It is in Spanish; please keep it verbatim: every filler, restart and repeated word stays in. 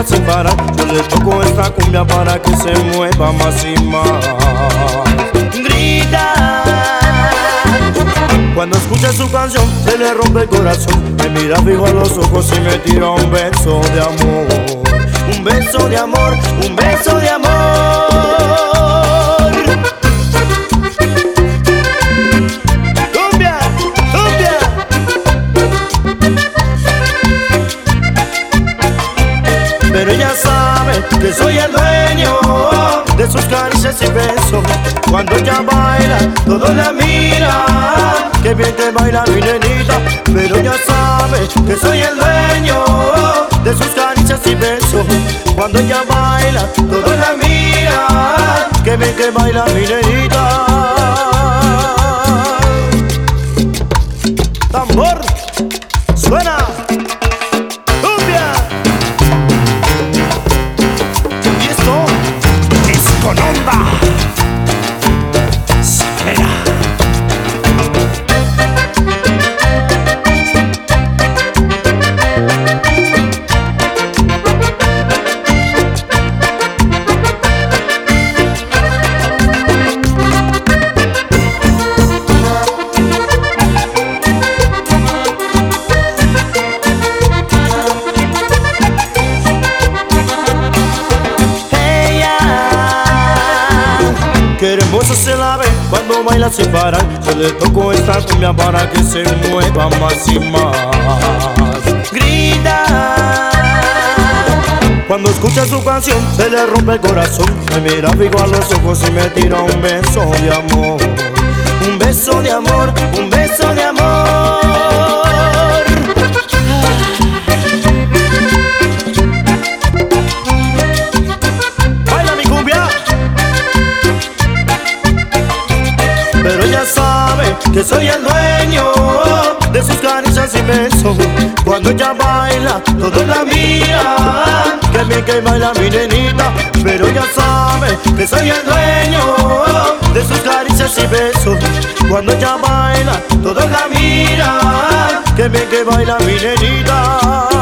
sin parar. Yo le toco esta cumbia para que se mueva más y más. Grita cuando escucha su canción, se le rompe el corazón. Me mira fijo a los ojos y me tira un beso de amor. Un beso de amor, un beso de amor. Cumbia, cumbia. Pero ella sabe que soy el dueño de sus caricias y besos. Cuando ella baila, todos la miran. Qué bien que baila mi nenita. Pero ella sabe que soy el dueño de sus caricias y besos. Cuando ella baila, todos la miran. Qué bien que baila mi nenita. Tambor, suena. Cumbia. Y esto es con onda. Qué hermosa se la ve cuando baila sin parar. Yo le toco esta cumbia para que se mueva más y más. Grita cuando escucha su canción, se le rompe el corazón. Me mira fijo a los ojos y me tira un beso de amor. Un beso de amor, un beso de amor. Baila mi cumbia. Pero ella sabe que soy el dueño de sus caricias y besos. Cuando ella baila, todos la miran. Qué bien que baila mi nenita. Pero ella sabe que soy el dueño de sus caricias y besos. Cuando ella baila, todos la miran. Qué bien que baila mi nenita.